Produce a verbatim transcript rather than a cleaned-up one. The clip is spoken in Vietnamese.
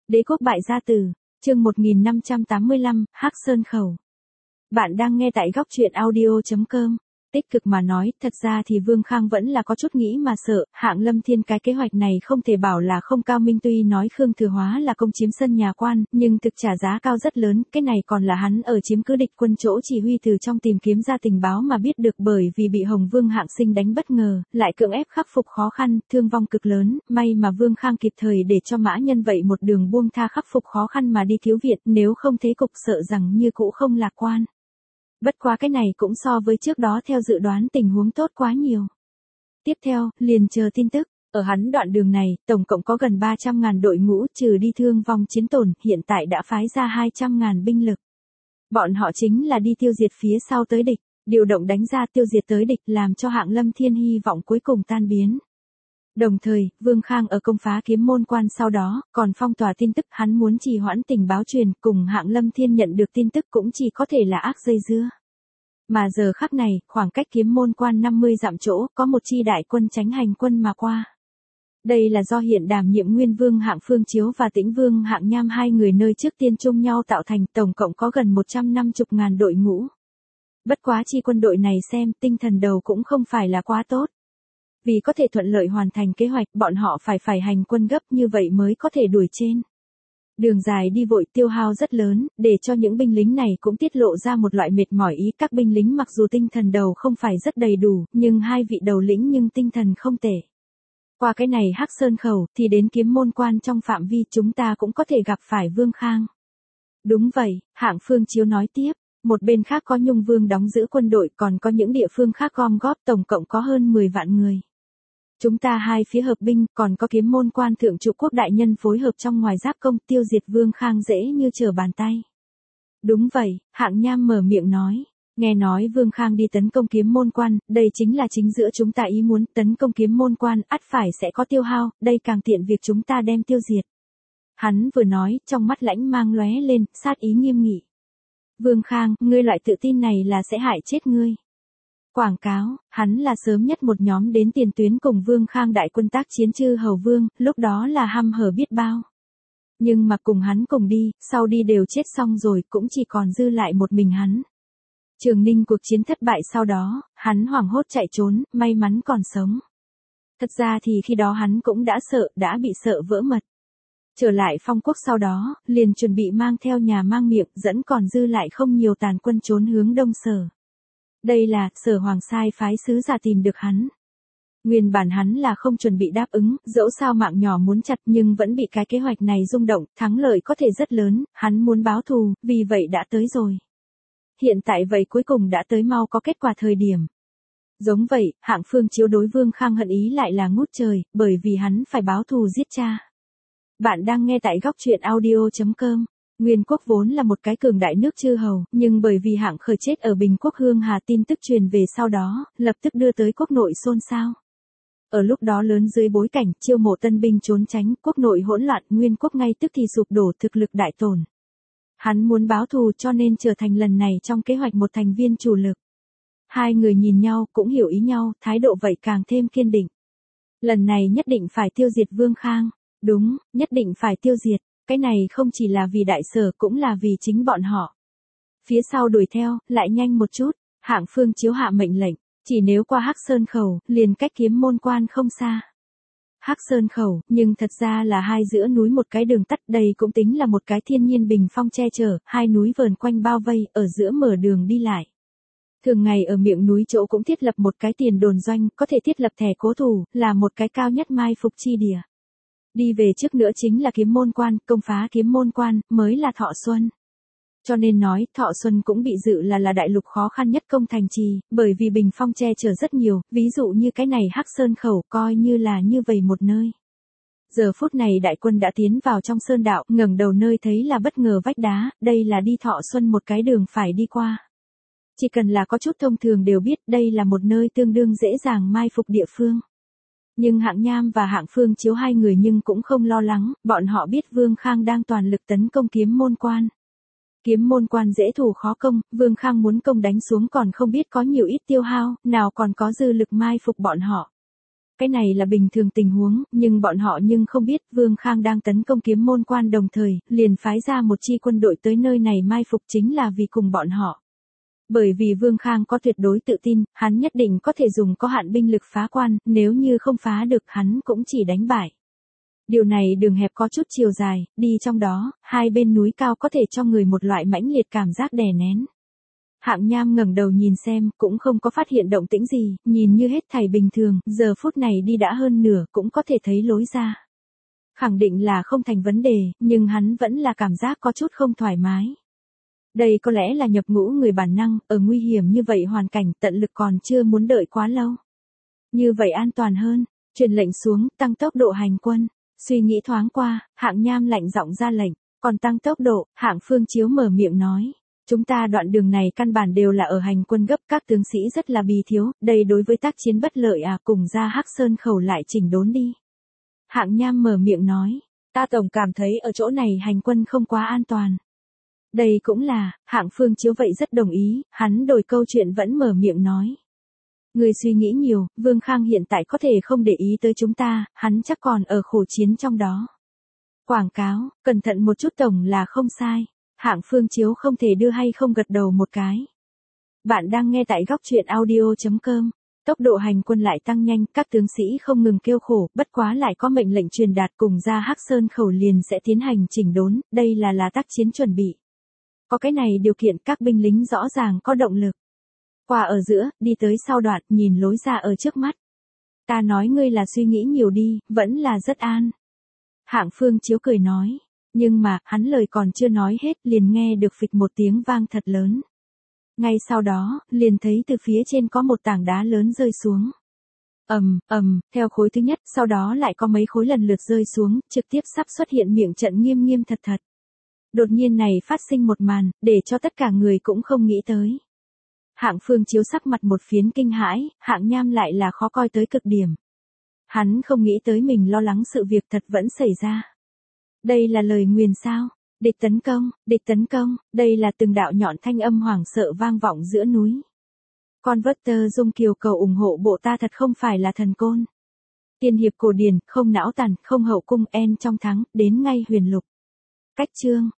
Đế quốc bại gia tử, chương một nghìn năm trăm tám mươi lăm, Hắc Sơn Khẩu. Bạn đang nghe tại góc truyện audio chấm com. Tích cực mà nói, thật ra thì Vương Khang vẫn là có chút nghĩ mà sợ, Hạng Lâm Thiên cái kế hoạch này không thể bảo là không cao minh, tuy nói Khương Thừa Hóa là công chiếm sân nhà quan, nhưng thực trả giá cao rất lớn, cái này còn là hắn ở chiếm cứ địch quân chỗ chỉ huy từ trong tìm kiếm ra tình báo mà biết được, bởi vì bị Hồng Vương Hạng Sinh đánh bất ngờ, lại cưỡng ép khắc phục khó khăn, thương vong cực lớn, may mà Vương Khang kịp thời để cho Mã Nhân vậy một đường buông tha khắc phục khó khăn mà đi cứu viện, nếu không thế cục sợ rằng như cũ không lạc quan. Bất quá cái này cũng so với trước đó theo dự đoán tình huống tốt quá nhiều. Tiếp theo, liền chờ tin tức. Ở hắn đoạn đường này, tổng cộng có gần ba trăm ngàn đội ngũ, trừ đi thương vong chiến tổn, hiện tại đã phái ra hai trăm ngàn binh lực. Bọn họ chính là đi tiêu diệt phía sau tới địch, điều động đánh ra tiêu diệt tới địch, làm cho Hạng Lâm Thiên hy vọng cuối cùng tan biến. Đồng thời, Vương Khang ở công phá Kiếm Môn Quan sau đó, còn phong tỏa tin tức, hắn muốn trì hoãn tình báo truyền, cùng Hạng Lâm Thiên nhận được tin tức cũng chỉ có thể là ác dây dưa. Mà giờ khắc này, khoảng cách Kiếm Môn Quan năm mươi dặm chỗ, có một chi đại quân tránh hành quân mà qua. Đây là do hiện đảm nhiệm Nguyên Vương Hạng Phương Chiếu và Tĩnh Vương Hạng Nham hai người nơi trước tiên chung nhau tạo thành, tổng cộng có gần một trăm năm mươi ngàn đội ngũ. Bất quá chi quân đội này xem, tinh thần đầu cũng không phải là quá tốt. Vì có thể thuận lợi hoàn thành kế hoạch, bọn họ phải phải hành quân gấp, như vậy mới có thể đuổi trên. Đường dài đi vội, tiêu hao rất lớn, để cho những binh lính này cũng tiết lộ ra một loại mệt mỏi ý. Các binh lính mặc dù tinh thần đầu không phải rất đầy đủ, nhưng hai vị đầu lĩnh nhưng tinh thần không tệ. Qua cái này Hắc Sơn Khẩu, thì đến Kiếm Môn Quan trong phạm vi chúng ta cũng có thể gặp phải Vương Khang. Đúng vậy, Hạng Phương Chiếu nói tiếp. Một bên khác có Nhung Vương đóng giữ quân đội, còn có những địa phương khác gom góp, tổng cộng có hơn mười vạn người. Chúng ta hai phía hợp binh, còn có Kiếm Môn Quan thượng trụ quốc đại nhân phối hợp trong ngoài giáp công, tiêu diệt Vương Khang dễ như trở bàn tay. Đúng vậy, Hạng Nham mở miệng nói. Nghe nói Vương Khang đi tấn công Kiếm Môn Quan, đây chính là chính giữa chúng ta ý muốn, tấn công Kiếm Môn Quan, ắt phải sẽ có tiêu hao, đây càng tiện việc chúng ta đem tiêu diệt. Hắn vừa nói, trong mắt lãnh mang lóe lên, sát ý nghiêm nghị. Vương Khang, ngươi loại tự tin này là sẽ hại chết ngươi. Quảng cáo, hắn là sớm nhất một nhóm đến tiền tuyến cùng Vương Khang đại quân tác chiến Chư Hầu Vương, lúc đó là hăm hở biết bao. Nhưng mà cùng hắn cùng đi, sau đi đều chết xong rồi, cũng chỉ còn dư lại một mình hắn. Trường Ninh cuộc chiến thất bại sau đó, hắn hoảng hốt chạy trốn, may mắn còn sống. Thật ra thì khi đó hắn cũng đã sợ, đã bị sợ vỡ mật. Trở lại Phong Quốc sau đó, liền chuẩn bị mang theo nhà mang miệng, dẫn còn dư lại không nhiều tàn quân trốn hướng Đông Sở. Đây là, Sở Hoàng sai phái sứ giả tìm được hắn. Nguyên bản hắn là không chuẩn bị đáp ứng, dẫu sao mạng nhỏ muốn chặt nhưng vẫn bị cái kế hoạch này rung động, thắng lợi có thể rất lớn, hắn muốn báo thù, vì vậy đã tới rồi. Hiện tại vậy cuối cùng đã tới mau có kết quả thời điểm. Giống vậy, Hạng Phương Chiếu đối Vương Khang hận ý lại là ngút trời, bởi vì hắn phải báo thù giết cha. Bạn đang nghe tại góc truyện audio chấm com. Nguyên Quốc vốn là một cái cường đại nước Chư Hầu, nhưng bởi vì Hạng Khởi chết ở Bình Quốc Hương Hà, tin tức truyền về sau đó, lập tức đưa tới quốc nội xôn xao. Ở lúc đó lớn dưới bối cảnh chiêu mộ tân binh trốn tránh, quốc nội hỗn loạn, Nguyên Quốc ngay tức thì sụp đổ, thực lực đại tổn. Hắn muốn báo thù cho nên trở thành lần này trong kế hoạch một thành viên chủ lực. Hai người nhìn nhau, cũng hiểu ý nhau, thái độ vậy càng thêm kiên định. Lần này nhất định phải tiêu diệt Vương Khang. Đúng, nhất định phải tiêu diệt, cái này không chỉ là vì đại sở cũng là vì chính bọn họ. Phía sau đuổi theo, lại nhanh một chút, Hạng Phương Chiếu hạ mệnh lệnh, chỉ nếu qua Hắc Sơn Khẩu, liền cách Kiếm Môn Quan không xa. Hắc Sơn Khẩu, nhưng thật ra là hai giữa núi một cái đường tắt, đây cũng tính là một cái thiên nhiên bình phong che chở, hai núi vờn quanh bao vây, ở giữa mở đường đi lại. Thường ngày ở miệng núi chỗ cũng thiết lập một cái tiền đồn doanh, có thể thiết lập thẻ cố thủ, là một cái cao nhất mai phục chi địa. Đi về trước nữa chính là Kiếm Môn Quan, công phá Kiếm Môn Quan, mới là Thọ Xuân. Cho nên nói, Thọ Xuân cũng bị dự là là đại lục khó khăn nhất công thành trì, bởi vì bình phong che chở rất nhiều, ví dụ như cái này Hắc Sơn Khẩu, coi như là như vậy một nơi. Giờ phút này đại quân đã tiến vào trong sơn đạo, ngẩng đầu nơi thấy là bất ngờ vách đá, đây là đi Thọ Xuân một cái đường phải đi qua. Chỉ cần là có chút thông thường đều biết đây là một nơi tương đương dễ dàng mai phục địa phương. Nhưng Hạng Nham và Hạng Phương Chiếu hai người nhưng cũng không lo lắng, bọn họ biết Vương Khang đang toàn lực tấn công Kiếm Môn Quan. Kiếm Môn Quan dễ thủ khó công, Vương Khang muốn công đánh xuống còn không biết có nhiều ít tiêu hao, nào còn có dư lực mai phục bọn họ. Cái này là bình thường tình huống, nhưng bọn họ nhưng không biết Vương Khang đang tấn công Kiếm Môn Quan đồng thời, liền phái ra một chi quân đội tới nơi này mai phục chính là vì cùng bọn họ. Bởi vì Vương Khang có tuyệt đối tự tin, hắn nhất định có thể dùng có hạn binh lực phá quan, nếu như không phá được hắn cũng chỉ đánh bại. Điều này đường hẹp có chút chiều dài, đi trong đó, hai bên núi cao có thể cho người một loại mãnh liệt cảm giác đè nén. Hạng Nham ngẩng đầu nhìn xem, cũng không có phát hiện động tĩnh gì, nhìn như hết thảy bình thường, giờ phút này đi đã hơn nửa, cũng có thể thấy lối ra. Khẳng định là không thành vấn đề, nhưng hắn vẫn là cảm giác có chút không thoải mái. Đây có lẽ là nhập ngũ người bản năng, ở nguy hiểm như vậy hoàn cảnh tận lực còn chưa muốn đợi quá lâu. Như vậy an toàn hơn, truyền lệnh xuống, tăng tốc độ hành quân. Suy nghĩ thoáng qua, Hạng Nham lạnh giọng ra lệnh, còn tăng tốc độ, Hạng Phương Chiếu mở miệng nói. Chúng ta đoạn đường này căn bản đều là ở hành quân gấp, các tướng sĩ rất là bì thiếu, đây đối với tác chiến bất lợi à, cùng ra Hắc Sơn khẩu lại chỉnh đốn đi. Hạng Nham mở miệng nói, ta tổng cảm thấy ở chỗ này hành quân không quá an toàn. Đây cũng là, Hạng Phương Chiếu vậy rất đồng ý, hắn đổi câu chuyện vẫn mở miệng nói. Người suy nghĩ nhiều, Vương Khang hiện tại có thể không để ý tới chúng ta, hắn chắc còn ở khổ chiến trong đó. Quảng cáo, cẩn thận một chút tổng là không sai. Hạng Phương Chiếu không thể đưa hay không gật đầu một cái. Bạn đang nghe tại góc truyện audio chấm com. Tốc độ hành quân lại tăng nhanh, các tướng sĩ không ngừng kêu khổ, bất quá lại có mệnh lệnh truyền đạt cùng ra Hắc Sơn khẩu liền sẽ tiến hành chỉnh đốn, đây là là tác chiến chuẩn bị. Có cái này điều kiện các binh lính rõ ràng có động lực. Qua ở giữa, đi tới sau đoạn, nhìn lối ra ở trước mắt. Ta nói ngươi là suy nghĩ nhiều đi, vẫn là rất an. Hạng Phương Chiếu cười nói. Nhưng mà, hắn lời còn chưa nói hết, liền nghe được phịch một tiếng vang thật lớn. Ngay sau đó, liền thấy từ phía trên có một tảng đá lớn rơi xuống. Ầm, ầm, theo khối thứ nhất, sau đó lại có mấy khối lần lượt rơi xuống, trực tiếp sắp xuất hiện miệng trận nghiêm nghiêm thật thật. Đột nhiên này phát sinh một màn, để cho tất cả người cũng không nghĩ tới. Hạng Phương Chiếu sắc mặt một phiến kinh hãi, Hạng Nham lại là khó coi tới cực điểm. Hắn không nghĩ tới mình lo lắng sự việc thật vẫn xảy ra. Đây là lời nguyền sao? Địch tấn công, địch tấn công, đây là từng đạo nhọn thanh âm hoảng sợ vang vọng giữa núi. Con vớt tơ dung kiều cầu ủng hộ bộ ta thật không phải là thần côn. Tiên hiệp cổ điển, không não tàn, không hậu cung en trong thắng, đến ngay huyền lục. Cách chương.